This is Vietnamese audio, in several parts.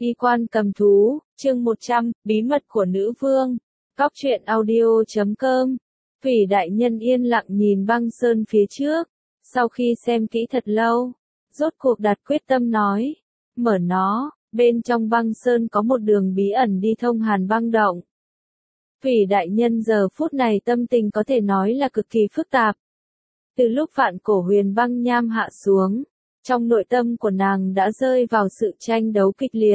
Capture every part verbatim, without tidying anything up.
Y quan cầm thú, chương một trăm, bí mật của nữ vương. Cóc truyện audio chấm com. Phỉ đại nhân yên lặng nhìn băng sơn phía trước, sau khi xem kỹ thật lâu, rốt cuộc đặt quyết tâm nói, mở nó, bên trong băng sơn có một đường bí ẩn đi thông Hàn băng động. Phỉ đại nhân giờ phút này tâm tình có thể nói là cực kỳ phức tạp. Từ lúc vạn cổ huyền băng nham hạ xuống, trong nội tâm của nàng đã rơi vào sự tranh đấu kịch liệt.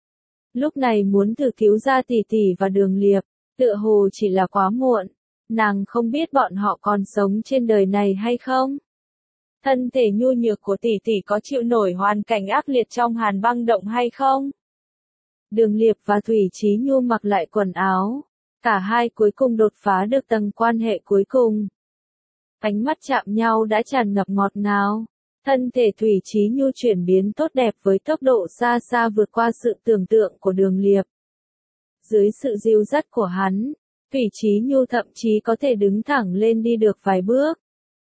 Lúc này muốn thử cứu ra tỷ tỷ và đường liệp, tựa hồ chỉ là quá muộn, nàng không biết bọn họ còn sống trên đời này hay không. Thân thể nhu nhược của tỷ tỷ có chịu nổi hoàn cảnh ác liệt trong Hàn băng động hay không? Đường liệp và Thủy Chí Nhu mặc lại quần áo, cả hai cuối cùng đột phá được tầng quan hệ cuối cùng. Ánh mắt chạm nhau đã tràn ngập ngọt ngào. Thân thể Thủy Chí Nhu chuyển biến tốt đẹp với tốc độ xa xa vượt qua sự tưởng tượng của đường liệp. Dưới sự dìu dắt của hắn, Thủy Chí Nhu thậm chí có thể đứng thẳng lên đi được vài bước.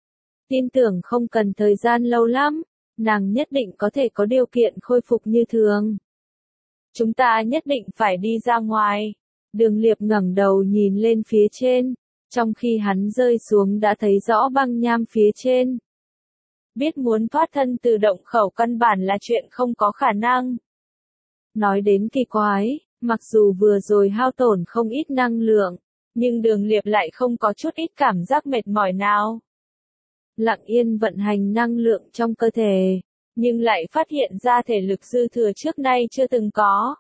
Tin tưởng không cần thời gian lâu lắm, nàng nhất định có thể có điều kiện khôi phục như thường. Chúng ta nhất định phải đi ra ngoài. Đường liệp ngẩng đầu nhìn lên phía trên, trong khi hắn rơi xuống đã thấy rõ băng nham phía trên. Biết muốn thoát thân từ động khẩu căn bản là chuyện không có khả năng. Nói đến kỳ quái, mặc dù vừa rồi hao tổn không ít năng lượng, nhưng đường liệp lại không có chút ít cảm giác mệt mỏi nào. Lặng yên vận hành năng lượng trong cơ thể, nhưng lại phát hiện ra thể lực dư thừa trước nay chưa từng có.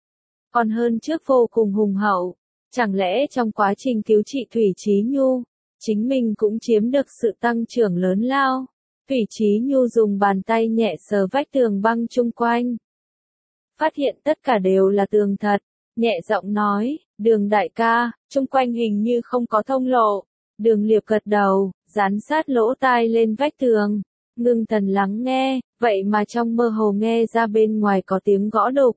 Còn hơn trước vô cùng hùng hậu, chẳng lẽ trong quá trình cứu trị Thủy Chí Nhu, chính mình cũng chiếm được sự tăng trưởng lớn lao. Thủy Chí Nhu dùng bàn tay nhẹ sờ vách tường băng chung quanh. Phát hiện tất cả đều là tường thật, nhẹ giọng nói, đường đại ca, chung quanh hình như không có thông lộ. Đường liệp gật đầu, dán sát lỗ tai lên vách tường, ngưng thần lắng nghe, vậy mà trong mơ hồ nghe ra bên ngoài có tiếng gõ đục.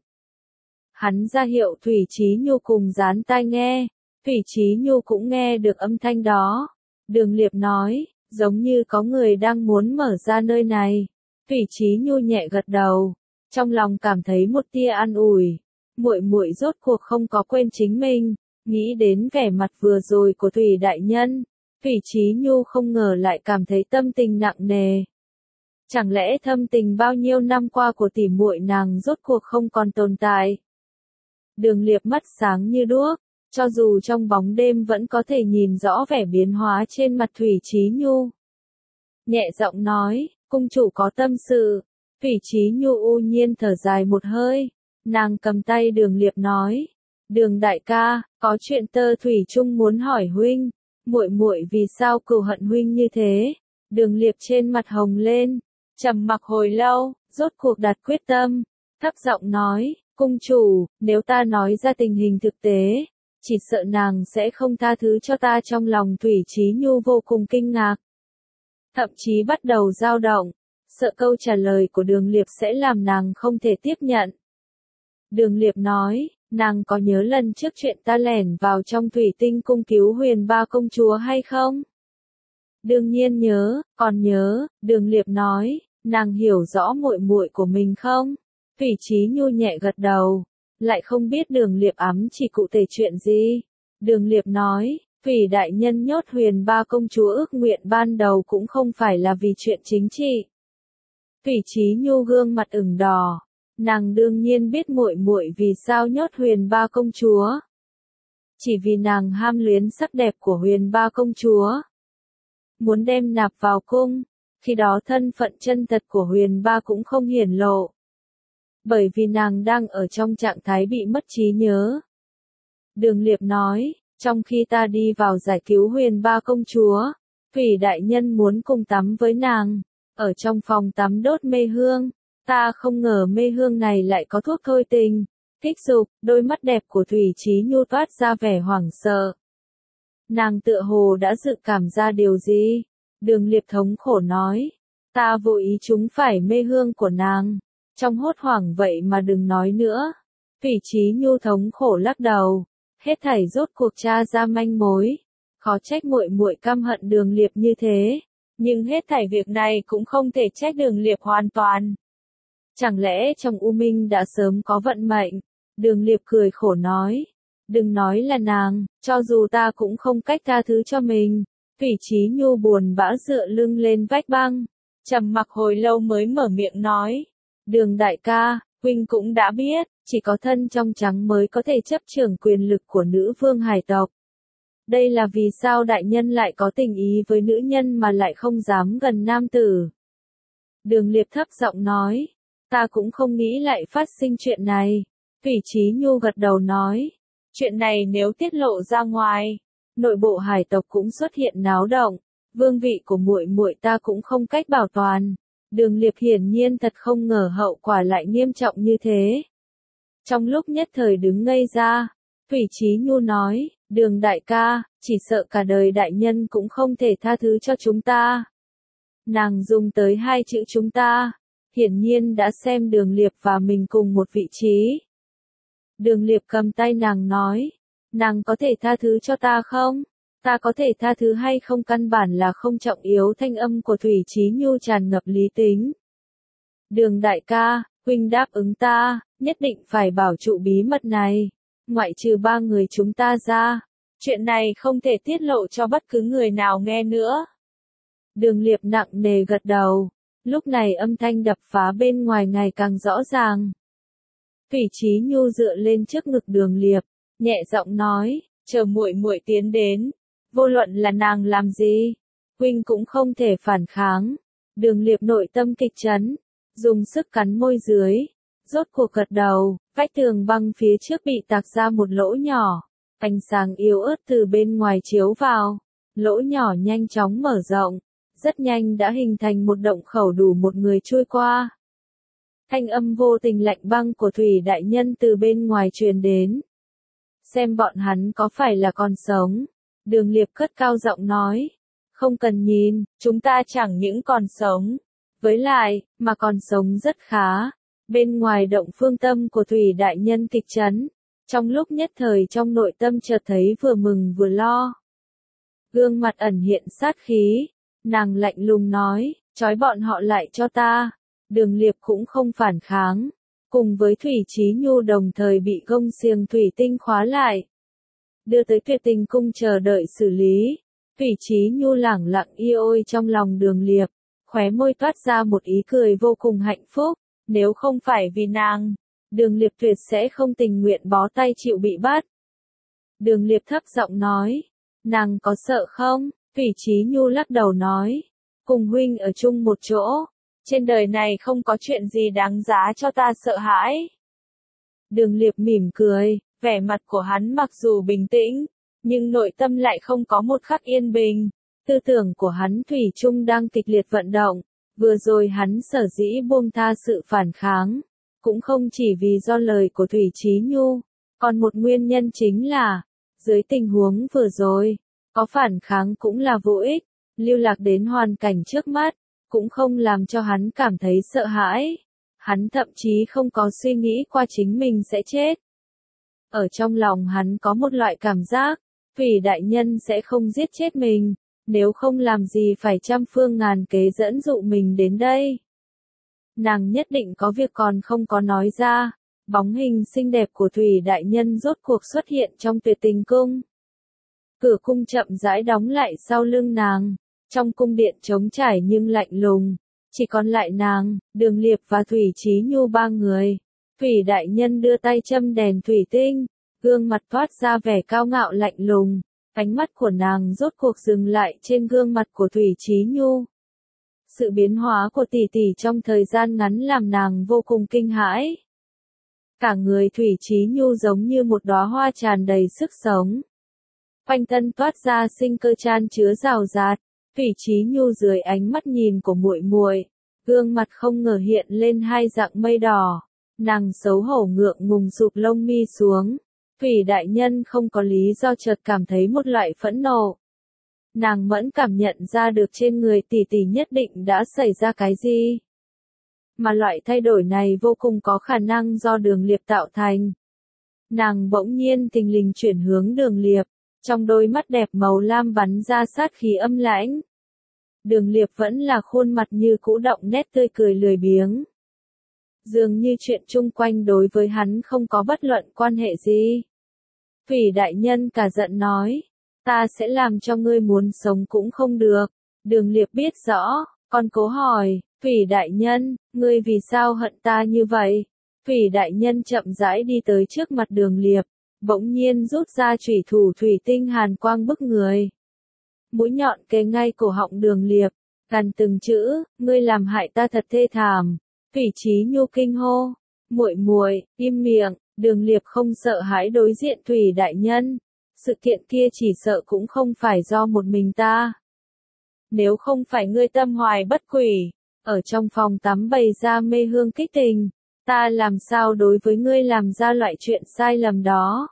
Hắn ra hiệu Thủy Chí Nhu cùng dán tai nghe, Thủy Chí Nhu cũng nghe được âm thanh đó. Đường liệp nói, giống như có người đang muốn mở ra nơi này. Thủy Chí Nhu nhẹ gật đầu, trong lòng cảm thấy một tia an ủi. Muội muội rốt cuộc không có quên chính mình, nghĩ đến vẻ mặt vừa rồi của Thủy đại nhân, Thủy Chí Nhu không ngờ lại cảm thấy tâm tình nặng nề. Chẳng lẽ thâm tình bao nhiêu năm qua của tỷ muội nàng rốt cuộc không còn tồn tại? Đường liệp mắt sáng như đuốc, cho dù trong bóng đêm vẫn có thể nhìn rõ vẻ biến hóa trên mặt Thủy Chí Nhu. Nhẹ giọng nói, cung chủ có tâm sự. Thủy Chí Nhu u nhiên thở dài một hơi, nàng cầm tay đường liệp nói, đường đại ca, có chuyện tơ thủy chung muốn hỏi huynh, muội muội vì sao cừu hận huynh như thế? Đường liệp trên mặt hồng lên, trầm mặc hồi lâu, rốt cuộc đặt quyết tâm, thấp giọng nói, cung chủ, nếu ta nói ra tình hình thực tế, chỉ sợ nàng sẽ không tha thứ cho ta. Trong lòng Thủy Chí Nhu vô cùng kinh ngạc, thậm chí bắt đầu dao động, sợ câu trả lời của đường liệp sẽ làm nàng không thể tiếp nhận. Đường liệp nói, nàng có nhớ lần trước chuyện ta lẻn vào trong thủy tinh cung cứu huyền ba công chúa hay không? Đương nhiên nhớ, còn nhớ. Đường liệp nói, nàng hiểu rõ muội muội của mình không? Thủy Chí Nhu nhẹ gật đầu, lại không biết đường liệp ám chỉ cụ thể chuyện gì. Đường liệp nói, Thủy đại nhân nhốt huyền ba công chúa ước nguyện ban đầu cũng không phải là vì chuyện chính trị. Thủy Chí Nhu gương mặt ửng đỏ, nàng đương nhiên biết muội muội vì sao nhốt huyền ba công chúa. Chỉ vì nàng ham luyến sắc đẹp của huyền ba công chúa, muốn đem nạp vào cung, khi đó thân phận chân thật của huyền ba cũng không hiển lộ. Bởi vì nàng đang ở trong trạng thái bị mất trí nhớ. Đường liệp nói, trong khi ta đi vào giải cứu huyền ba công chúa, Thủy đại nhân muốn cùng tắm với nàng, ở trong phòng tắm đốt mê hương, ta không ngờ mê hương này lại có thuốc thôi tình, kích dục. Đôi mắt đẹp của Thủy Chí Nhu toát ra vẻ hoảng sợ. Nàng tựa hồ đã dự cảm ra điều gì. Đường liệp thống khổ nói, ta vô ý chúng phải mê hương của nàng. Trong hốt hoảng vậy mà đừng nói nữa. Thủy Chí Nhu thống khổ lắc đầu, hết thảy rốt cuộc tra ra manh mối. Khó trách muội muội căm hận đường liệp như thế, nhưng hết thảy việc này cũng không thể trách đường liệp hoàn toàn. Chẳng lẽ trong U Minh đã sớm có vận mệnh? Đường Liệp cười khổ nói. Đừng nói là nàng, cho dù ta cũng không cách tha thứ cho mình. Thủy Chí Nhu buồn bã dựa lưng lên vách băng. Trầm mặc hồi lâu mới mở miệng nói. Đường đại ca, huynh cũng đã biết, chỉ có thân trong trắng mới có thể chấp trưởng quyền lực của nữ vương hải tộc. Đây là vì sao đại nhân lại có tình ý với nữ nhân mà lại không dám gần nam tử. Đường Liệp thấp giọng nói. Ta cũng không nghĩ lại phát sinh chuyện này. Thủy Chí Nhu gật đầu nói. Chuyện này nếu tiết lộ ra ngoài, nội bộ hải tộc cũng xuất hiện náo động, vương vị của muội muội ta cũng không cách bảo toàn. Đường Liệp hiển nhiên thật không ngờ hậu quả lại nghiêm trọng như thế. Trong lúc nhất thời đứng ngây ra, Thủy Chí Nhu nói, Đường đại ca, chỉ sợ cả đời đại nhân cũng không thể tha thứ cho chúng ta. Nàng dùng tới hai chữ chúng ta, hiển nhiên đã xem Đường Liệp và mình cùng một vị trí. Đường Liệp cầm tay nàng nói, nàng có thể tha thứ cho ta không? Ta có thể tha thứ hay không căn bản là không trọng yếu. Thanh âm của Thủy Chí Nhu tràn ngập lý tính. Đường đại ca, huynh đáp ứng ta, nhất định phải bảo trụ bí mật này. Ngoại trừ ba người chúng ta ra, chuyện này không thể tiết lộ cho bất cứ người nào nghe nữa. Đường Liệp nặng nề gật đầu. Lúc này âm thanh đập phá bên ngoài ngày càng rõ ràng. Thủy Chí Nhu dựa lên trước ngực Đường Liệp, nhẹ giọng nói, chờ muội muội tiến đến, vô luận là nàng làm gì, huynh cũng không thể phản kháng. Đường Liệp nội tâm kịch chấn, dùng sức cắn môi dưới, rốt cuộc gật đầu. Vách tường băng phía trước bị tạc ra một lỗ nhỏ, ánh sáng yếu ớt từ bên ngoài chiếu vào, lỗ nhỏ nhanh chóng mở rộng, rất nhanh đã hình thành một động khẩu đủ một người chui qua. Thanh âm vô tình lạnh băng của Thủy đại nhân từ bên ngoài truyền đến. Xem bọn hắn có phải là còn sống. Đường Liệp cất cao giọng nói. Không cần nhìn, chúng ta chẳng những còn sống. Với lại, mà còn sống rất khá. Bên ngoài động phương tâm của Thủy đại nhân kịch chấn. Trong lúc nhất thời trong nội tâm chợt thấy vừa mừng vừa lo. Gương mặt ẩn hiện sát khí. Nàng lạnh lùng nói, trói bọn họ lại cho ta. Đường Liệp cũng không phản kháng, cùng với Thủy Chí Nhu đồng thời bị gông xiềng thủy tinh khóa lại, đưa tới Tuyệt Tình cung chờ đợi xử lý. Thủy Chí Nhu lẳng lặng y ôi trong lòng Đường Liệp, khóe môi toát ra một ý cười vô cùng hạnh phúc. Nếu không phải vì nàng, Đường Liệp tuyệt sẽ không tình nguyện bó tay chịu bị bắt. Đường Liệp thấp giọng nói, nàng có sợ không? Thủy Chí Nhu lắc đầu nói, cùng huynh ở chung một chỗ. Trên đời này không có chuyện gì đáng giá cho ta sợ hãi. Đường Liệp mỉm cười, vẻ mặt của hắn mặc dù bình tĩnh, nhưng nội tâm lại không có một khắc yên bình. Tư tưởng của hắn thủy chung đang kịch liệt vận động. Vừa rồi hắn sở dĩ buông tha sự phản kháng, cũng không chỉ vì do lời của Thủy Chí Nhu, còn một nguyên nhân chính là, dưới tình huống vừa rồi, có phản kháng cũng là vô ích, lưu lạc đến hoàn cảnh trước mắt. Cũng không làm cho hắn cảm thấy sợ hãi. Hắn thậm chí không có suy nghĩ qua chính mình sẽ chết. Ở trong lòng hắn có một loại cảm giác, Thủy đại nhân sẽ không giết chết mình, nếu không làm gì phải trăm phương ngàn kế dẫn dụ mình đến đây. Nàng nhất định có việc còn không có nói ra. Bóng hình xinh đẹp của Thủy đại nhân rốt cuộc xuất hiện trong Tuyệt Tình cung. Cửa cung chậm rãi đóng lại sau lưng nàng. Trong cung điện trống trải nhưng lạnh lùng, chỉ còn lại nàng, Đường Liệp và Thủy Chí Nhu ba người. Thủy đại nhân đưa tay châm đèn thủy tinh, gương mặt toát ra vẻ cao ngạo lạnh lùng, ánh mắt của nàng rốt cuộc dừng lại trên gương mặt của Thủy Chí Nhu. Sự biến hóa của tỷ tỷ trong thời gian ngắn làm nàng vô cùng kinh hãi. Cả người Thủy Chí Nhu giống như một đóa hoa tràn đầy sức sống. Quanh thân toát ra sinh cơ chan chứa rào rạt. Thủy Chí Nhu dưới ánh mắt nhìn của muội muội, gương mặt không ngờ hiện lên hai dạng mây đỏ, nàng xấu hổ ngượng ngùng sụp lông mi xuống. Thủy đại nhân không có lý do chợt cảm thấy một loại phẫn nộ. Nàng mẫn cảm nhận ra được trên người tỷ tỷ nhất định đã xảy ra cái gì. Mà loại thay đổi này vô cùng có khả năng do Đường Liệp tạo thành. Nàng bỗng nhiên thình lình chuyển hướng Đường Liệp. Trong đôi mắt đẹp màu lam bắn ra sát khí âm lãnh. Đường Liệp vẫn là khuôn mặt như cũ đọng nét tươi cười lười biếng. Dường như chuyện chung quanh đối với hắn không có bất luận quan hệ gì. Thủy đại nhân cả giận nói, ta sẽ làm cho ngươi muốn sống cũng không được. Đường Liệp biết rõ, còn cố hỏi, Thủy đại nhân, ngươi vì sao hận ta như vậy? Thủy đại nhân chậm rãi đi tới trước mặt Đường Liệp, bỗng nhiên rút ra chủy thủ thủy tinh hàn quang bức người. Mũi nhọn kề ngay cổ họng Đường Liệp, gằn từng chữ, ngươi làm hại ta thật thê thảm. Thủy Chí Nhu kinh hô, muội muội, im miệng. Đường Liệp không sợ hãi đối diện Thủy đại nhân, sự kiện kia chỉ sợ cũng không phải do một mình ta. Nếu không phải ngươi tâm hoài bất quỷ, ở trong phòng tắm bày ra mê hương kích tình, ta làm sao đối với ngươi làm ra loại chuyện sai lầm đó.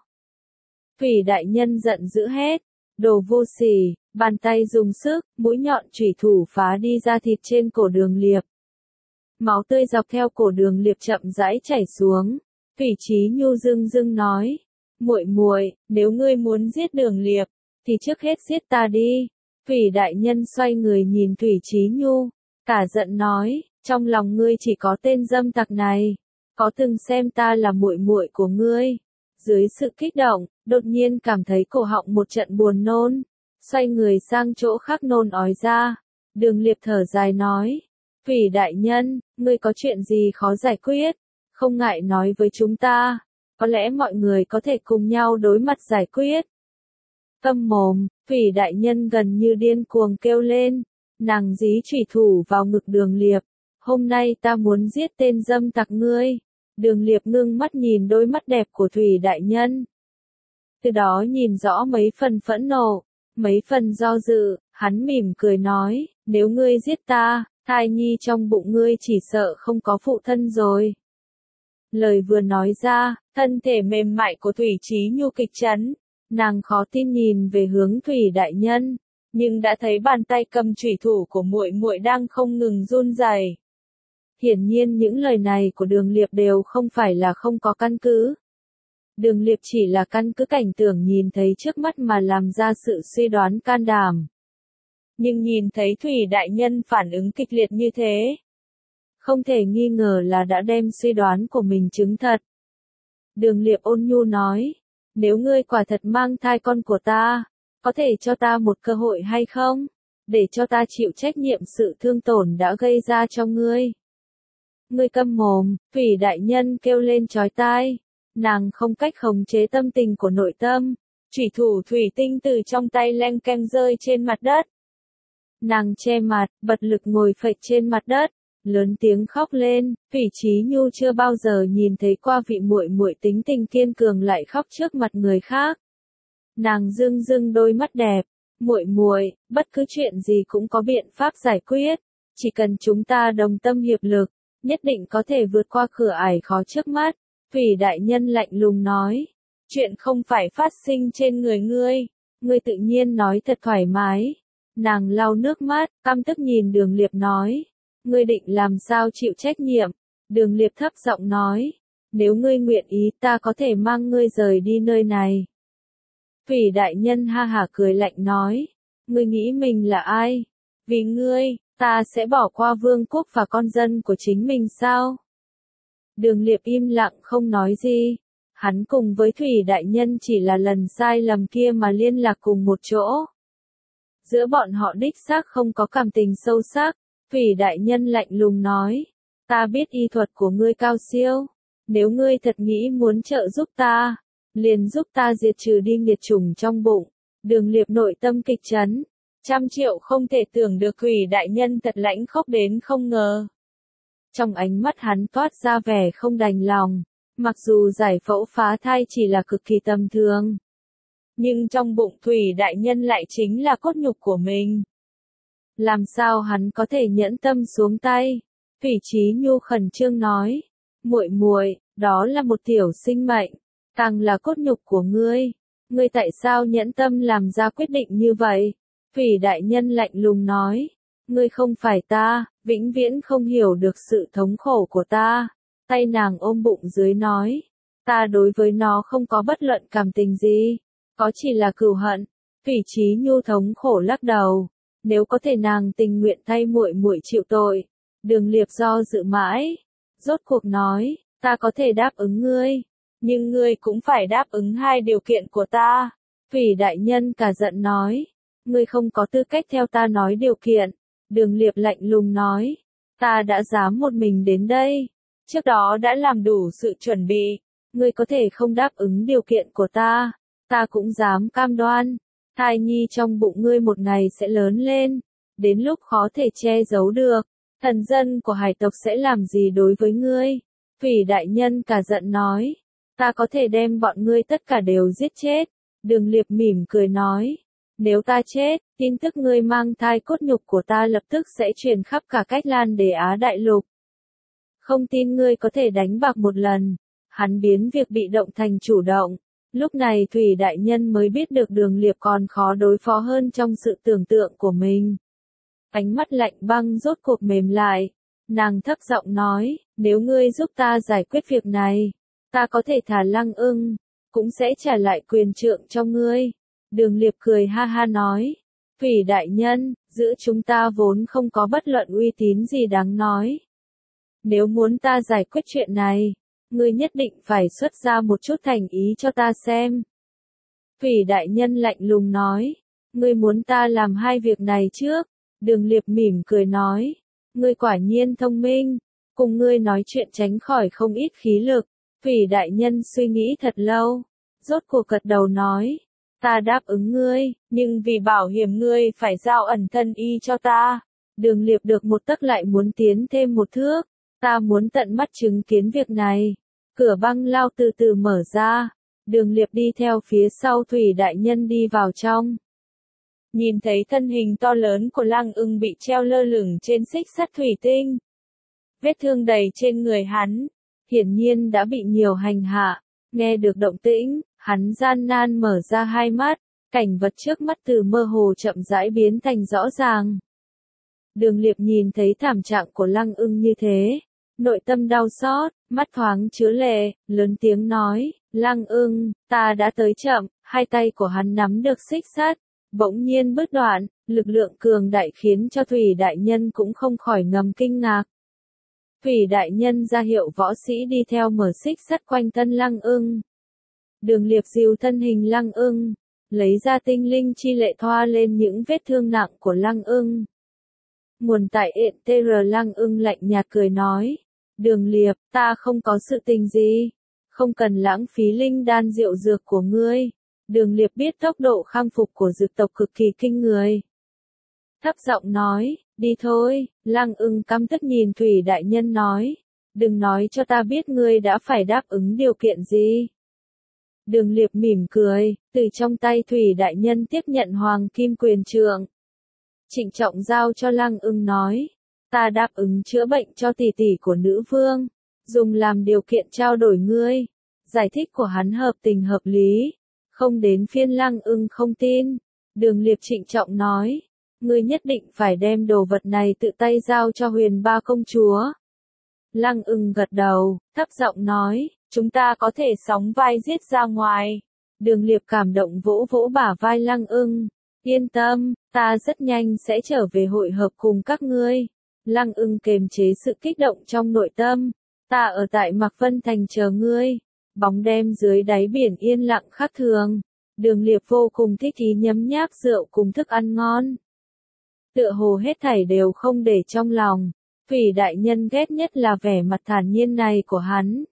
Thủy đại nhân giận dữ hét, đồ vô sỉ, bàn tay dùng sức, mũi nhọn chủy thủ phá đi ra thịt trên cổ Đường Liệp. Máu tươi dọc theo cổ Đường Liệp chậm rãi chảy xuống. Thủy Chí Nhu dưng dưng nói, muội muội, nếu ngươi muốn giết Đường Liệp, thì trước hết giết ta đi. Thủy đại nhân xoay người nhìn Thủy Chí Nhu, cả giận nói, trong lòng ngươi chỉ có tên dâm tặc này, có từng xem ta là muội muội của ngươi. Dưới sự kích động, đột nhiên cảm thấy cổ họng một trận buồn nôn, xoay người sang chỗ khác nôn ói ra. Đường Liệp thở dài nói, Thủy đại nhân, ngươi có chuyện gì khó giải quyết? Không ngại nói với chúng ta, có lẽ mọi người có thể cùng nhau đối mặt giải quyết. Câm mồm, Thủy đại nhân gần như điên cuồng kêu lên, nàng dí chủy thủ vào ngực Đường Liệp, hôm nay ta muốn giết tên dâm tặc ngươi. Đường Liệp ngưng mắt nhìn đôi mắt đẹp của Thủy đại nhân. Từ đó nhìn rõ mấy phần phẫn nộ, mấy phần do dự, hắn mỉm cười nói, nếu ngươi giết ta, thai nhi trong bụng ngươi chỉ sợ không có phụ thân rồi. Lời vừa nói ra, thân thể mềm mại của Thủy Chí Nhu kịch chấn, nàng khó tin nhìn về hướng Thủy đại nhân, nhưng đã thấy bàn tay cầm chủy thủ của muội muội đang không ngừng run rẩy. Hiển nhiên những lời này của Đường Liệp đều không phải là không có căn cứ. Đường Liệp chỉ là căn cứ cảnh tượng nhìn thấy trước mắt mà làm ra sự suy đoán can đảm. Nhưng nhìn thấy Thủy đại nhân phản ứng kịch liệt như thế, không thể nghi ngờ là đã đem suy đoán của mình chứng thật. Đường Liệp ôn nhu nói, nếu ngươi quả thật mang thai con của ta, có thể cho ta một cơ hội hay không? Để cho ta chịu trách nhiệm sự thương tổn đã gây ra cho ngươi. Ngươi câm mồm, Thủy đại nhân kêu lên chói tai. Nàng không cách khống chế tâm tình của nội tâm. Chủy thủ thủy tinh từ trong tay leng keng rơi trên mặt đất. Nàng che mặt, bật lực ngồi phịch trên mặt đất, lớn tiếng khóc lên. Thủy Chí Nhu chưa bao giờ nhìn thấy qua vị muội muội tính tình kiên cường lại khóc trước mặt người khác. Nàng rưng rưng đôi mắt đẹp, muội muội, bất cứ chuyện gì cũng có biện pháp giải quyết, chỉ cần chúng ta đồng tâm hiệp lực, nhất định có thể vượt qua cửa ải khó trước mắt. Thủy đại nhân lạnh lùng nói, chuyện không phải phát sinh trên người ngươi, ngươi tự nhiên nói thật thoải mái. Nàng lau nước mắt, căm tức nhìn Đường Liệp nói, ngươi định làm sao chịu trách nhiệm? Đường Liệp thấp giọng nói, nếu ngươi nguyện ý ta có thể mang ngươi rời đi nơi này. Thủy đại nhân ha hả cười lạnh nói, ngươi nghĩ mình là ai? Vì ngươi, ta sẽ bỏ qua vương quốc và con dân của chính mình sao? Đường Liệp im lặng không nói gì. Hắn cùng với Thủy đại nhân chỉ là lần sai lầm kia mà liên lạc cùng một chỗ. Giữa bọn họ đích xác không có cảm tình sâu sắc. Thủy đại nhân lạnh lùng nói, ta biết y thuật của ngươi cao siêu. Nếu ngươi thật nghĩ muốn trợ giúp ta, liền giúp ta diệt trừ đi nghiệt chủng trong bụng. Đường Liệp nội tâm kịch chấn. Trăm triệu không thể tưởng được Thủy đại nhân thật lãnh khốc đến không ngờ. Trong ánh mắt hắn toát ra vẻ không đành lòng. Mặc dù giải phẫu phá thai chỉ là cực kỳ tầm thường, nhưng trong bụng Thủy đại nhân lại chính là cốt nhục của mình. Làm sao hắn có thể nhẫn tâm xuống tay? Thủy Chí Nhu khẩn trương nói, muội muội, đó là một tiểu sinh mệnh, càng là cốt nhục của ngươi. Ngươi tại sao nhẫn tâm làm ra quyết định như vậy? Thủy đại nhân lạnh lùng nói, ngươi không phải ta, vĩnh viễn không hiểu được sự thống khổ của ta. Tay nàng ôm bụng dưới nói, ta đối với nó không có bất luận cảm tình gì, có chỉ là cừu hận. Thủy Chí Nhu thống khổ lắc đầu, nếu có thể nàng tình nguyện thay muội muội chịu tội. Đường Liệp do dự mãi, rốt cuộc nói, ta có thể đáp ứng ngươi, nhưng ngươi cũng phải đáp ứng hai điều kiện của ta. Phỉ đại nhân cả giận nói, ngươi không có tư cách theo ta nói điều kiện. Đường Liệp lạnh lùng nói, ta đã dám một mình đến đây, trước đó đã làm đủ sự chuẩn bị, ngươi có thể không đáp ứng điều kiện của ta, ta cũng dám cam đoan, thai nhi trong bụng ngươi một ngày sẽ lớn lên, đến lúc khó thể che giấu được, thần dân của hải tộc sẽ làm gì đối với ngươi? Phỉ đại nhân cả giận nói, ta có thể đem bọn ngươi tất cả đều giết chết. Đường Liệp mỉm cười nói, nếu ta chết, tin tức ngươi mang thai cốt nhục của ta lập tức sẽ truyền khắp cả Cách Lan Đế Á đại lục. Không tin ngươi có thể đánh bạc một lần. Hắn biến việc bị động thành chủ động. Lúc này Thủy đại nhân mới biết được Đường Liệp còn khó đối phó hơn trong sự tưởng tượng của mình. Ánh mắt lạnh băng rốt cuộc mềm lại. Nàng thấp giọng nói, nếu ngươi giúp ta giải quyết việc này, ta có thể thả Lăng Ưng, cũng sẽ trả lại quyền trượng cho ngươi. Đường Liệp cười ha ha nói, Phỉ đại nhân, giữa chúng ta vốn không có bất luận uy tín gì đáng nói. Nếu muốn ta giải quyết chuyện này, ngươi nhất định phải xuất ra một chút thành ý cho ta xem. Phỉ đại nhân lạnh lùng nói, ngươi muốn ta làm hai việc này trước. Đường Liệp mỉm cười nói, ngươi quả nhiên thông minh, cùng ngươi nói chuyện tránh khỏi không ít khí lực. Phỉ đại nhân suy nghĩ thật lâu, rốt cuộc gật đầu nói, ta đáp ứng ngươi, nhưng vì bảo hiểm ngươi phải giao ẩn thân y cho ta. Đường Liệp được một tấc lại muốn tiến thêm một thước, ta muốn tận mắt chứng kiến việc này. Cửa băng lao từ từ mở ra, Đường Liệp đi theo phía sau Thủy đại nhân đi vào trong. Nhìn thấy thân hình to lớn của Lăng Ưng bị treo lơ lửng trên xích sắt thủy tinh. Vết thương đầy trên người hắn, hiển nhiên đã bị nhiều hành hạ. Nghe được động tĩnh, hắn gian nan mở ra hai mắt, cảnh vật trước mắt từ mơ hồ chậm rãi biến thành rõ ràng. Đường Liệp nhìn thấy thảm trạng của Lăng Ưng như thế, nội tâm đau xót, mắt thoáng chứa lệ, lớn tiếng nói, Lăng Ưng, ta đã tới chậm. Hai tay của hắn nắm được xích sắt, bỗng nhiên bứt đoạn, lực lượng cường đại khiến cho Thủy đại nhân cũng không khỏi ngầm kinh ngạc. Thủy đại nhân ra hiệu võ sĩ đi theo mở xích sắt quanh thân Lăng Ưng. Đường Liệp dìu thân hình Lăng Ưng, lấy ra tinh linh chi lệ thoa lên những vết thương nặng của Lăng Ưng. Nguồn tại ện tê rờ Lăng Ưng lạnh nhạt cười nói, Đường Liệp, ta không có sự tình gì, không cần lãng phí linh đan diệu dược của ngươi. Đường Liệp biết tốc độ khang phục của dược tộc cực kỳ kinh người. Thấp giọng nói, đi thôi. Lăng Ưng căm tức nhìn Thủy đại nhân nói, đừng nói cho ta biết ngươi đã phải đáp ứng điều kiện gì. Đường Liệp mỉm cười, từ trong tay Thủy đại nhân tiếp nhận hoàng kim quyền trượng. Trịnh trọng giao cho Lăng Ưng nói, ta đáp ứng chữa bệnh cho tỷ tỷ của nữ vương, dùng làm điều kiện trao đổi ngươi. Giải thích của hắn hợp tình hợp lý, không đến phiên Lăng Ưng không tin. Đường Liệp trịnh trọng nói, ngươi nhất định phải đem đồ vật này tự tay giao cho Huyền Ba công chúa. Lăng Ưng gật đầu, thấp giọng nói, chúng ta có thể sóng vai giết ra ngoài. Đường Liệp cảm động vỗ vỗ bả vai Lăng Ưng, yên tâm, ta rất nhanh sẽ trở về hội hợp cùng các ngươi. Lăng Ưng kềm chế sự kích động trong nội tâm, ta ở tại Mạc Vân Thành chờ ngươi. Bóng đêm dưới đáy biển yên lặng khác thường. Đường Liệp vô cùng thích ý nhấm nháp rượu cùng thức ăn ngon. Tựa hồ hết thảy đều không để trong lòng. Phỉ đại nhân ghét nhất là vẻ mặt thản nhiên này của hắn.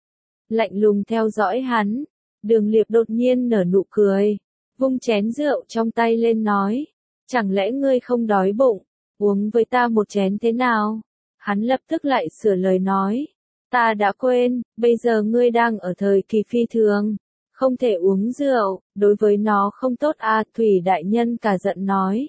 Lạnh lùng theo dõi hắn. Đường Liệp đột nhiên nở nụ cười, vung chén rượu trong tay lên nói, chẳng lẽ ngươi không đói bụng, uống với ta một chén thế nào? Hắn lập tức lại sửa lời nói, ta đã quên, bây giờ ngươi đang ở thời kỳ phi thường, không thể uống rượu, đối với nó không tốt à. Thủy đại nhân cả giận nói,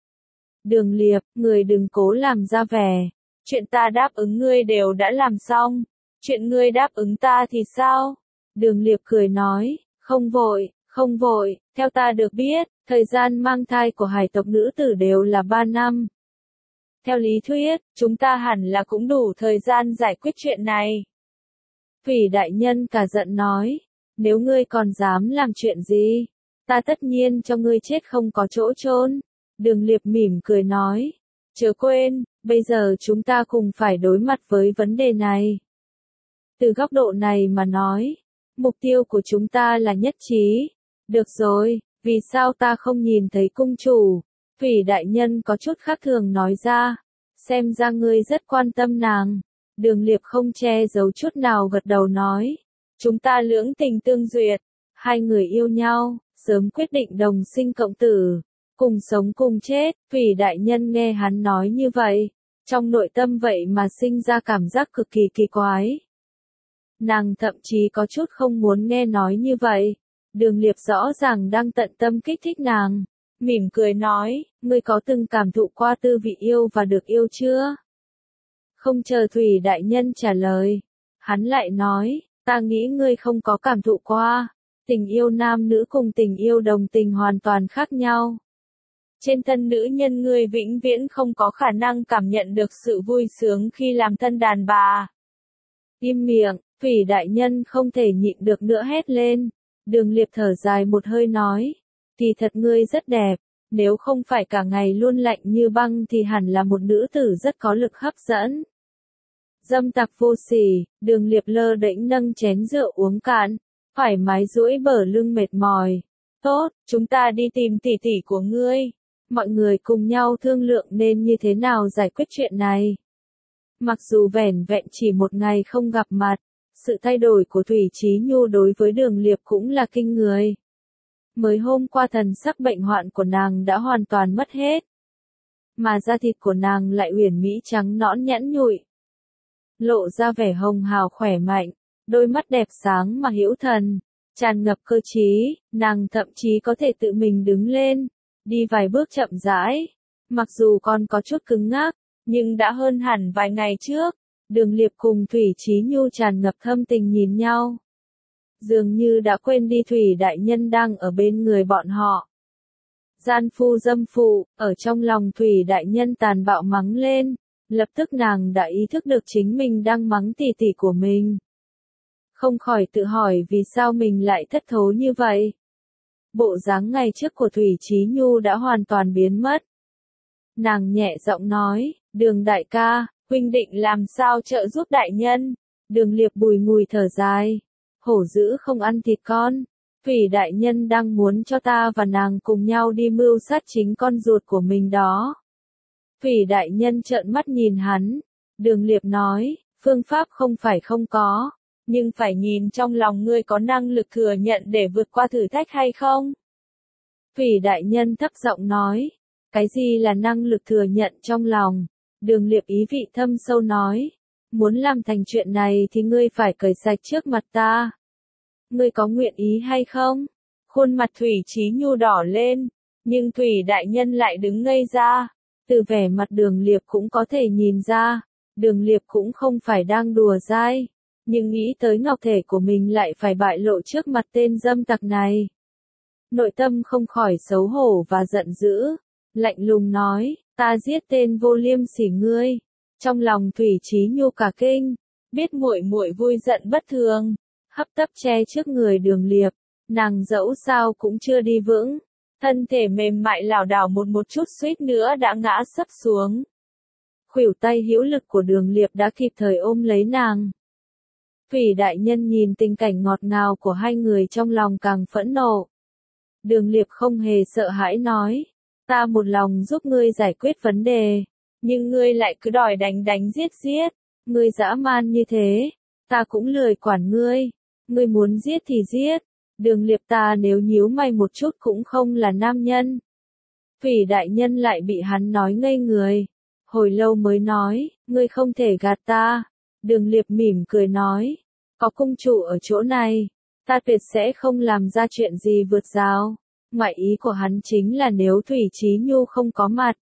Đường Liệp, ngươi đừng cố làm ra vẻ, chuyện ta đáp ứng ngươi đều đã làm xong, chuyện ngươi đáp ứng ta thì sao? Đường Liệp cười nói, không vội, không vội, theo ta được biết, thời gian mang thai của hải tộc nữ tử đều là ba năm. Theo lý thuyết, chúng ta hẳn là cũng đủ thời gian giải quyết chuyện này. Phỉ đại nhân cả giận nói, nếu ngươi còn dám làm chuyện gì, ta tất nhiên cho ngươi chết không có chỗ chôn. Đường Liệp mỉm cười nói, chớ quên, bây giờ chúng ta cùng phải đối mặt với vấn đề này. Từ góc độ này mà nói, mục tiêu của chúng ta là nhất trí. Được rồi, vì sao ta không nhìn thấy cung chủ? Phỉ đại nhân có chút khác thường nói ra. Xem ra ngươi rất quan tâm nàng. Đường Liệp không che giấu chút nào gật đầu nói. Chúng ta lưỡng tình tương duyệt. Hai người yêu nhau, sớm quyết định đồng sinh cộng tử. Cùng sống cùng chết. Phỉ đại nhân nghe hắn nói như vậy. Trong nội tâm vậy mà sinh ra cảm giác cực kỳ kỳ quái. Nàng thậm chí có chút không muốn nghe nói như vậy. Đường Liệp rõ ràng đang tận tâm kích thích nàng. Mỉm cười nói, ngươi có từng cảm thụ qua tư vị yêu và được yêu chưa? Không chờ Thủy đại nhân trả lời. Hắn lại nói, ta nghĩ ngươi không có cảm thụ qua. Tình yêu nam nữ cùng tình yêu đồng tình hoàn toàn khác nhau. Trên thân nữ nhân ngươi vĩnh viễn không có khả năng cảm nhận được sự vui sướng khi làm thân đàn bà. Im miệng, Phỉ đại nhân không thể nhịn được nữa hét lên. Đường Liệp thở dài một hơi nói, kỳ thật ngươi rất đẹp, nếu không phải cả ngày luôn lạnh như băng thì hẳn là một nữ tử rất có lực hấp dẫn. Dâm tặc vô sỉ, Đường Liệp lơ đễnh nâng chén rượu uống cạn, thoải mái duỗi bờ lưng mệt mỏi. Tốt, chúng ta đi tìm tỷ tỷ của ngươi. Mọi người cùng nhau thương lượng nên như thế nào giải quyết chuyện này. Mặc dù vẻn vẹn chỉ một ngày không gặp mặt, sự thay đổi của Thủy Chí Nhu đối với Đường Liệp cũng là kinh người. Mới hôm qua thần sắc bệnh hoạn của nàng đã hoàn toàn mất hết. Mà da thịt của nàng lại uyển mỹ trắng nõn nhẵn nhụi. Lộ ra vẻ hồng hào khỏe mạnh, đôi mắt đẹp sáng mà hữu thần, tràn ngập cơ trí, nàng thậm chí có thể tự mình đứng lên, đi vài bước chậm rãi. Mặc dù còn có chút cứng ngắc, nhưng đã hơn hẳn vài ngày trước. Đường Liệp cùng Thủy Chí Nhu tràn ngập thâm tình nhìn nhau. Dường như đã quên đi Thủy đại nhân đang ở bên người bọn họ. Gian phu dâm phụ, ở trong lòng Thủy đại nhân tàn bạo mắng lên, lập tức nàng đã ý thức được chính mình đang mắng tỷ tỷ của mình. Không khỏi tự hỏi vì sao mình lại thất thố như vậy. Bộ dáng ngày trước của Thủy Chí Nhu đã hoàn toàn biến mất. Nàng nhẹ giọng nói, Đường đại ca, huynh định làm sao trợ giúp đại nhân? Đường Liệp bùi ngùi thở dài. Hổ dữ không ăn thịt con. Phỉ đại nhân đang muốn cho ta và nàng cùng nhau đi mưu sát chính con ruột của mình đó. Phỉ đại nhân trợn mắt nhìn hắn. Đường Liệp nói, phương pháp không phải không có, nhưng phải nhìn trong lòng ngươi có năng lực thừa nhận để vượt qua thử thách hay không? Phỉ đại nhân thấp giọng nói, cái gì là năng lực thừa nhận trong lòng? Đường Liệp ý vị thâm sâu nói, muốn làm thành chuyện này thì ngươi phải cởi sạch trước mặt ta. Ngươi có nguyện ý hay không? Khuôn mặt Thủy Chí Nhu đỏ lên, nhưng Thủy đại nhân lại đứng ngây ra. Từ vẻ mặt Đường Liệp cũng có thể nhìn ra, Đường Liệp cũng không phải đang đùa dai, nhưng nghĩ tới ngọc thể của mình lại phải bại lộ trước mặt tên dâm tặc này. Nội tâm không khỏi xấu hổ và giận dữ, lạnh lùng nói, ta giết tên vô liêm sỉ ngươi. Trong lòng Thủy Chí Nhu cả kinh, biết muội muội vui giận bất thường, hấp tấp che trước người Đường Liệp, nàng dẫu sao cũng chưa đi vững, thân thể mềm mại lảo đảo một một chút suýt nữa đã ngã sấp xuống. Khuỷu tay hữu lực của Đường Liệp đã kịp thời ôm lấy nàng. Phỉ đại nhân nhìn tình cảnh ngọt ngào của hai người trong lòng càng phẫn nộ. Đường Liệp không hề sợ hãi nói, ta một lòng giúp ngươi giải quyết vấn đề, nhưng ngươi lại cứ đòi đánh đánh giết giết, ngươi dã man như thế, ta cũng lười quản ngươi, ngươi muốn giết thì giết, Đường Liệp ta nếu nhíu mày một chút cũng không là nam nhân. Phỉ đại nhân lại bị hắn nói ngây người, hồi lâu mới nói, ngươi không thể gạt ta. Đường Liệp mỉm cười nói, có cung chủ ở chỗ này, ta tuyệt sẽ không làm ra chuyện gì vượt rào. Ngoại ý của hắn chính là nếu Thủy Chí Nhu không có mặt,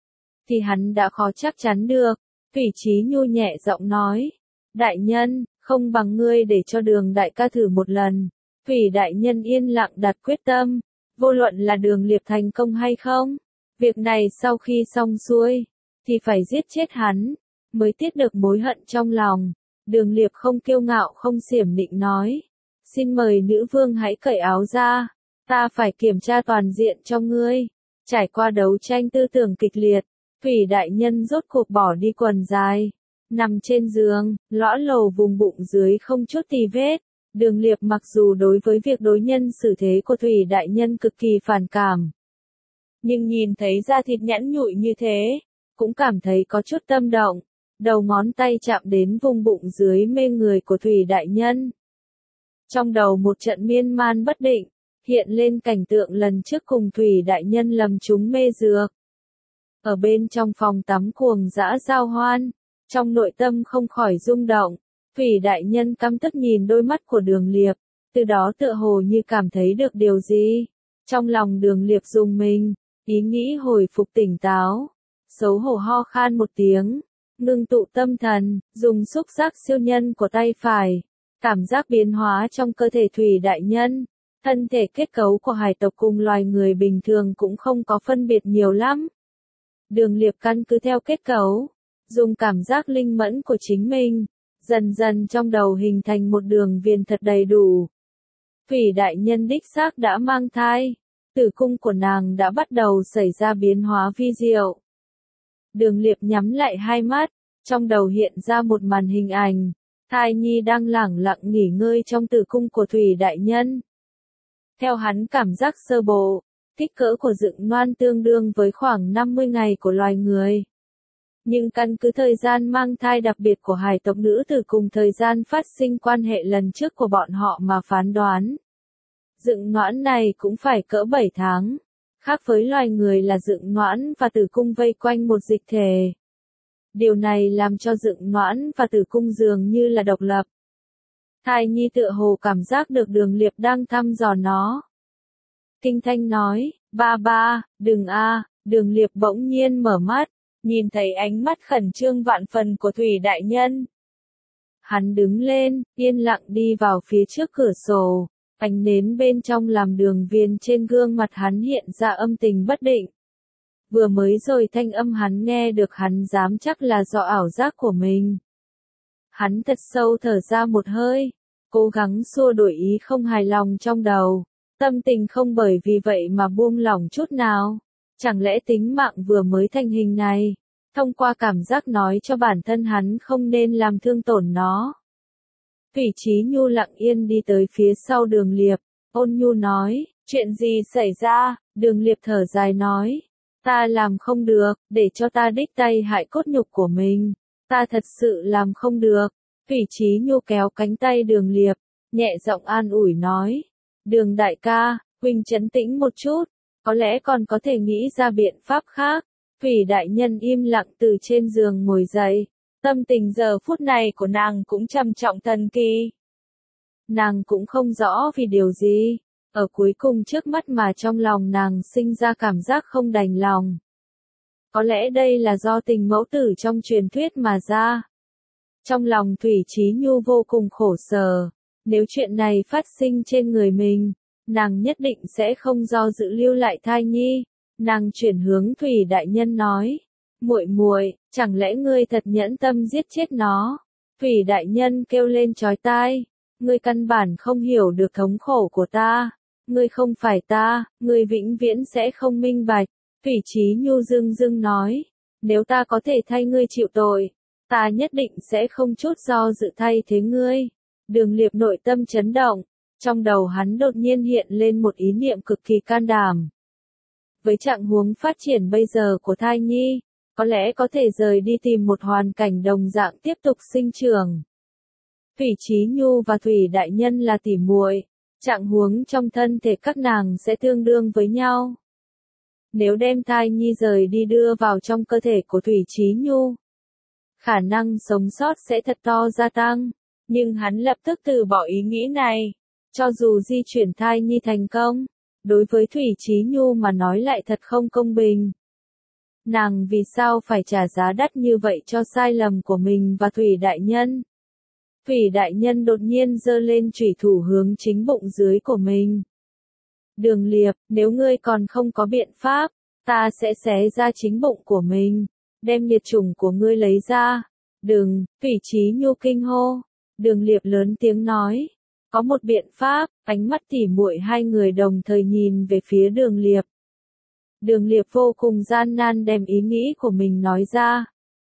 thì hắn đã khó chắc chắn được. Thủy Chí Nhu nhẹ giọng nói, đại nhân, không bằng ngươi để cho Đường đại ca thử một lần. Phỉ đại nhân yên lặng đặt quyết tâm, vô luận là Đường Liệp thành công hay không, việc này sau khi xong xuôi, thì phải giết chết hắn, mới tiết được mối hận trong lòng. Đường Liệp không kiêu ngạo không xiểm nịnh nói, xin mời nữ vương hãy cởi áo ra, ta phải kiểm tra toàn diện cho ngươi. Trải qua đấu tranh tư tưởng kịch liệt, Phỉ đại nhân rốt cuộc bỏ đi quần dài, Nằm trên giường, lõa lồ vùng bụng dưới không chút tì vết. Đường Liệp mặc dù đối với việc đối nhân xử thế của Thủy đại nhân cực kỳ phản cảm. Nhưng nhìn thấy da thịt nhẵn nhụi như thế, cũng cảm thấy có chút tâm động. Đầu ngón tay chạm đến vùng bụng dưới mê người của Thủy đại nhân. Trong đầu một trận miên man bất định, hiện lên cảnh tượng lần trước cùng Thủy đại nhân lầm trúng mê dược. Ở bên trong phòng tắm cuồng dã giao hoan, trong nội tâm không khỏi rung động, Thủy đại nhân căm tức nhìn đôi mắt của Đường Liệp, từ đó tựa hồ như cảm thấy được điều gì. Trong lòng Đường Liệp rùng mình, ý nghĩ hồi phục tỉnh táo, xấu hổ ho khan một tiếng, ngưng tụ tâm thần, dùng xúc giác siêu nhân của tay phải, cảm giác biến hóa trong cơ thể Thủy đại nhân. Thân thể kết cấu của hải tộc cùng loài người bình thường cũng không có phân biệt nhiều lắm. Đường Liệp căn cứ theo kết cấu, dùng cảm giác linh mẫn của chính mình, dần dần trong đầu hình thành một đường viền thật đầy đủ. Thủy đại nhân đích xác đã mang thai, tử cung của nàng đã bắt đầu xảy ra biến hóa vi diệu. Đường Liệp nhắm lại hai mắt, trong đầu hiện ra một màn hình ảnh, thai nhi đang lẳng lặng nghỉ ngơi trong tử cung của Thủy đại nhân. Theo hắn cảm giác sơ bộ, kích cỡ của dựng noan tương đương với khoảng năm mươi ngày của loài người. Nhưng căn cứ thời gian mang thai đặc biệt của hải tộc nữ tử cùng thời gian phát sinh quan hệ lần trước của bọn họ mà phán đoán. Dựng noãn này cũng phải cỡ bảy tháng, khác với loài người là dựng noãn và tử cung vây quanh một dịch thể. Điều này làm cho dựng noãn và tử cung dường như là độc lập. Thai nhi tựa hồ cảm giác được Đường Liệp đang thăm dò nó. Kinh thanh nói, ba ba, đừng a. Đường Liệp bỗng nhiên mở mắt, nhìn thấy ánh mắt khẩn trương vạn phần của Thủy đại nhân. Hắn đứng lên, yên lặng đi vào phía trước cửa sổ, ánh nến bên trong làm đường viền trên gương mặt hắn hiện ra âm tình bất định. Vừa mới rồi thanh âm hắn nghe được hắn dám chắc là do ảo giác của mình. Hắn thật sâu thở ra một hơi, cố gắng xua đuổi ý không hài lòng trong đầu, tâm tình không bởi vì vậy mà buông lỏng chút nào. Chẳng lẽ tính mạng vừa mới thành hình này, thông qua cảm giác nói cho bản thân hắn không nên làm thương tổn nó. Thủy Chí Nhu lặng yên đi tới phía sau Đường Liệp, ôn nhu nói, chuyện gì xảy ra, Đường Liệp thở dài nói, ta làm không được, để cho ta đích tay hại cốt nhục của mình, ta thật sự làm không được. Thủy Chí Nhu kéo cánh tay Đường Liệp, nhẹ giọng an ủi nói, Đường đại ca, huynh trấn tĩnh một chút, có lẽ còn có thể nghĩ ra biện pháp khác. Thủy đại nhân im lặng từ trên giường ngồi dậy, tâm tình giờ phút này của nàng cũng trầm trọng thần kỳ. Nàng cũng không rõ vì điều gì, ở cuối cùng trước mắt mà trong lòng nàng sinh ra cảm giác không đành lòng. Có lẽ đây là do tình mẫu tử trong truyền thuyết mà ra. Trong lòng Thủy Chí Nhu vô cùng khổ sở, nếu chuyện này phát sinh trên người mình, nàng nhất định sẽ không do dự lưu lại thai nhi. Nàng chuyển hướng Thủy đại nhân nói, muội muội, chẳng lẽ ngươi thật nhẫn tâm giết chết nó? Thủy đại nhân kêu lên chói tai, ngươi căn bản không hiểu được thống khổ của ta, ngươi không phải ta, ngươi vĩnh viễn sẽ không minh bạch. Thủy Chí Nhu dưng dưng nói, nếu ta có thể thay ngươi chịu tội, ta nhất định sẽ không chút do dự thay thế ngươi. Đường Liệp nội tâm chấn động, trong đầu hắn đột nhiên hiện lên một ý niệm cực kỳ can đảm. Với trạng huống phát triển bây giờ của thai nhi, có lẽ có thể rời đi tìm một hoàn cảnh đồng dạng tiếp tục sinh trưởng. Thủy Chí Nhu và Thủy đại nhân là tỉ muội, trạng huống trong thân thể các nàng sẽ tương đương với nhau. Nếu đem thai nhi rời đi đưa vào trong cơ thể của Thủy Chí Nhu, khả năng sống sót sẽ thật to gia tăng, nhưng hắn lập tức từ bỏ ý nghĩ này. Cho dù di chuyển thai nhi thành công, đối với Thủy Chí Nhu mà nói lại thật không công bình. Nàng vì sao phải trả giá đắt như vậy cho sai lầm của mình và Thủy đại nhân? Thủy đại nhân đột nhiên giơ lên chủy thủ hướng chính bụng dưới của mình. Đường Liệp, nếu ngươi còn không có biện pháp, ta sẽ xé ra chính bụng của mình, đem nhiệt chủng của ngươi lấy ra. Đừng, Thủy Chí Nhu kinh hô. Đường Liệp lớn tiếng nói, có một biện pháp. Ánh mắt tỉ muội hai người đồng thời nhìn về phía Đường Liệp. Đường Liệp vô cùng gian nan đem ý nghĩ của mình nói ra.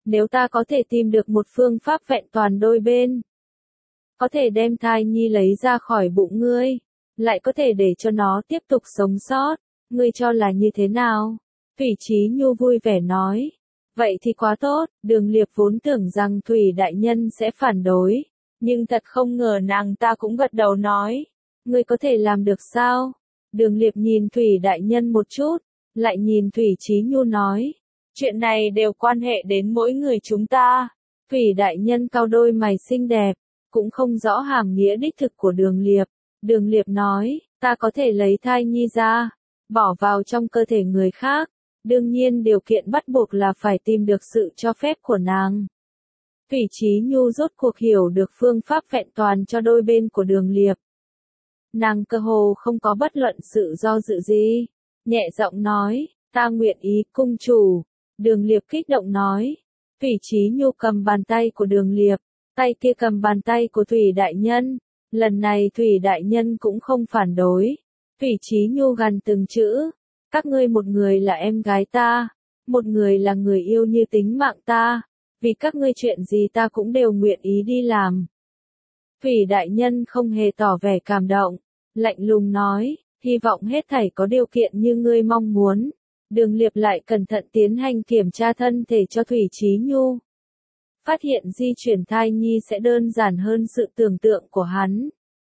Nếu ta có thể tìm được một phương pháp vẹn toàn đôi bên, có thể đem thai nhi lấy ra khỏi bụng ngươi, lại có thể để cho nó tiếp tục sống sót, ngươi cho là như thế nào? Thủy Chí Nhu vui vẻ nói. Vậy thì quá tốt, Đường Liệp vốn tưởng rằng Thủy đại nhân sẽ phản đối, nhưng thật không ngờ nàng ta cũng gật đầu nói. Ngươi có thể làm được sao? Đường Liệp nhìn Thủy đại nhân một chút, lại nhìn Thủy Chí Nhu nói. Chuyện này đều quan hệ đến mỗi người chúng ta. Thủy đại nhân cau đôi mày xinh đẹp, cũng không rõ hàm nghĩa đích thực của Đường Liệp. Đường Liệp nói, ta có thể lấy thai nhi ra, bỏ vào trong cơ thể người khác. Đương nhiên điều kiện bắt buộc là phải tìm được sự cho phép của nàng. Thủy Chí Nhu rốt cuộc hiểu được phương pháp vẹn toàn cho đôi bên của Đường Liệp. Nàng cơ hồ không có bất luận sự do dự gì, nhẹ giọng nói, ta nguyện ý cung chủ. Đường Liệp kích động nói. Thủy Chí Nhu cầm bàn tay của Đường Liệp, tay kia cầm bàn tay của Thủy đại nhân. Lần này Thủy đại nhân cũng không phản đối. Thủy Chí Nhu gằn từng chữ. Các ngươi một người là em gái ta, một người là người yêu như tính mạng ta, vì các ngươi chuyện gì ta cũng đều nguyện ý đi làm. Thủy đại nhân không hề tỏ vẻ cảm động, lạnh lùng nói, hy vọng hết thảy có điều kiện như ngươi mong muốn. Đường Liệp lại cẩn thận tiến hành kiểm tra thân thể cho Thủy Chí Nhu. Phát hiện di chuyển thai nhi sẽ đơn giản hơn sự tưởng tượng của hắn.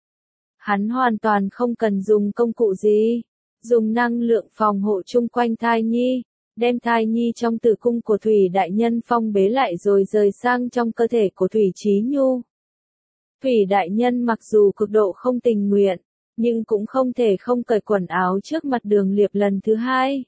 Hắn hoàn toàn không cần dùng công cụ gì. Dùng năng lượng phòng hộ chung quanh thai nhi, đem thai nhi trong tử cung của Thủy đại nhân phong bế lại rồi rời sang trong cơ thể của Thủy Chí Nhu. Thủy đại nhân mặc dù cực độ không tình nguyện, nhưng cũng không thể không cởi quần áo trước mặt Đường Liệp lần thứ hai.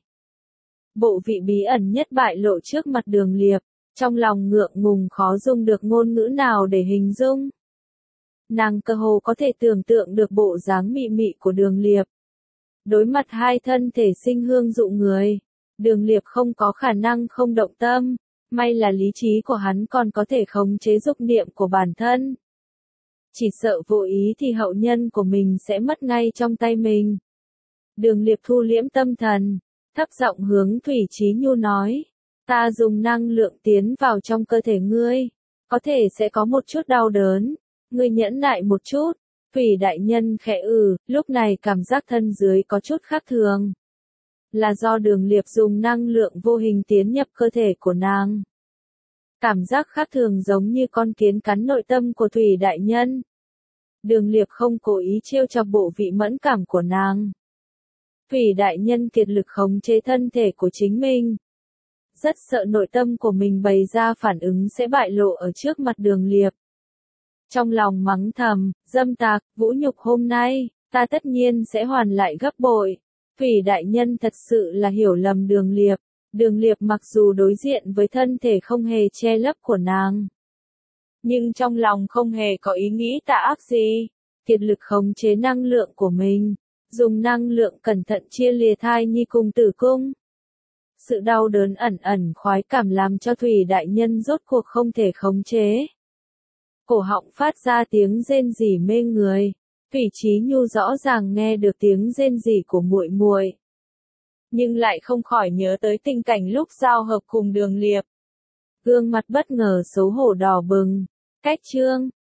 Bộ vị bí ẩn nhất bại lộ trước mặt Đường Liệp, trong lòng ngượng ngùng khó dùng được ngôn ngữ nào để hình dung. Nàng cơ hồ có thể tưởng tượng được bộ dáng mị mị của Đường Liệp. Đối mặt hai thân thể sinh hương dụ người, Đường Liệp không có khả năng không động tâm, may là lý trí của hắn còn có thể khống chế dục niệm của bản thân. Chỉ sợ vô ý thì hậu nhân của mình sẽ mất ngay trong tay mình. Đường Liệp thu liễm tâm thần, thấp giọng hướng Thủy Chí Nhu nói, ta dùng năng lượng tiến vào trong cơ thể ngươi, có thể sẽ có một chút đau đớn, ngươi nhẫn nại một chút. Thủy đại nhân khẽ ừ, lúc này cảm giác thân dưới có chút khác thường. Là do Đường Liệp dùng năng lượng vô hình tiến nhập cơ thể của nàng. Cảm giác khác thường giống như con kiến cắn nội tâm của Thủy đại nhân. Đường Liệp không cố ý trêu chọc bộ vị mẫn cảm của nàng. Thủy đại nhân kiệt lực khống chế thân thể của chính mình. Rất sợ nội tâm của mình bày ra phản ứng sẽ bại lộ ở trước mặt Đường Liệp. Trong lòng mắng thầm, dâm tạc, vũ nhục hôm nay, ta tất nhiên sẽ hoàn lại gấp bội. Thủy đại nhân thật sự là hiểu lầm Đường Liệp. Đường Liệp mặc dù đối diện với thân thể không hề che lấp của nàng, nhưng trong lòng không hề có ý nghĩ tà ác gì. Kiệt lực khống chế năng lượng của mình, dùng năng lượng cẩn thận chia lìa thai nhi cùng tử cung. Sự đau đớn ẩn ẩn khoái cảm làm cho Thủy đại nhân rốt cuộc không thể khống chế. Cổ họng phát ra tiếng rên rỉ mê người. Thủy Chí Nhu rõ ràng nghe được tiếng rên rỉ của muội muội, nhưng lại không khỏi nhớ tới tình cảnh lúc giao hợp cùng Đường Liệp. Gương mặt bất ngờ xấu hổ đỏ bừng. Cách chương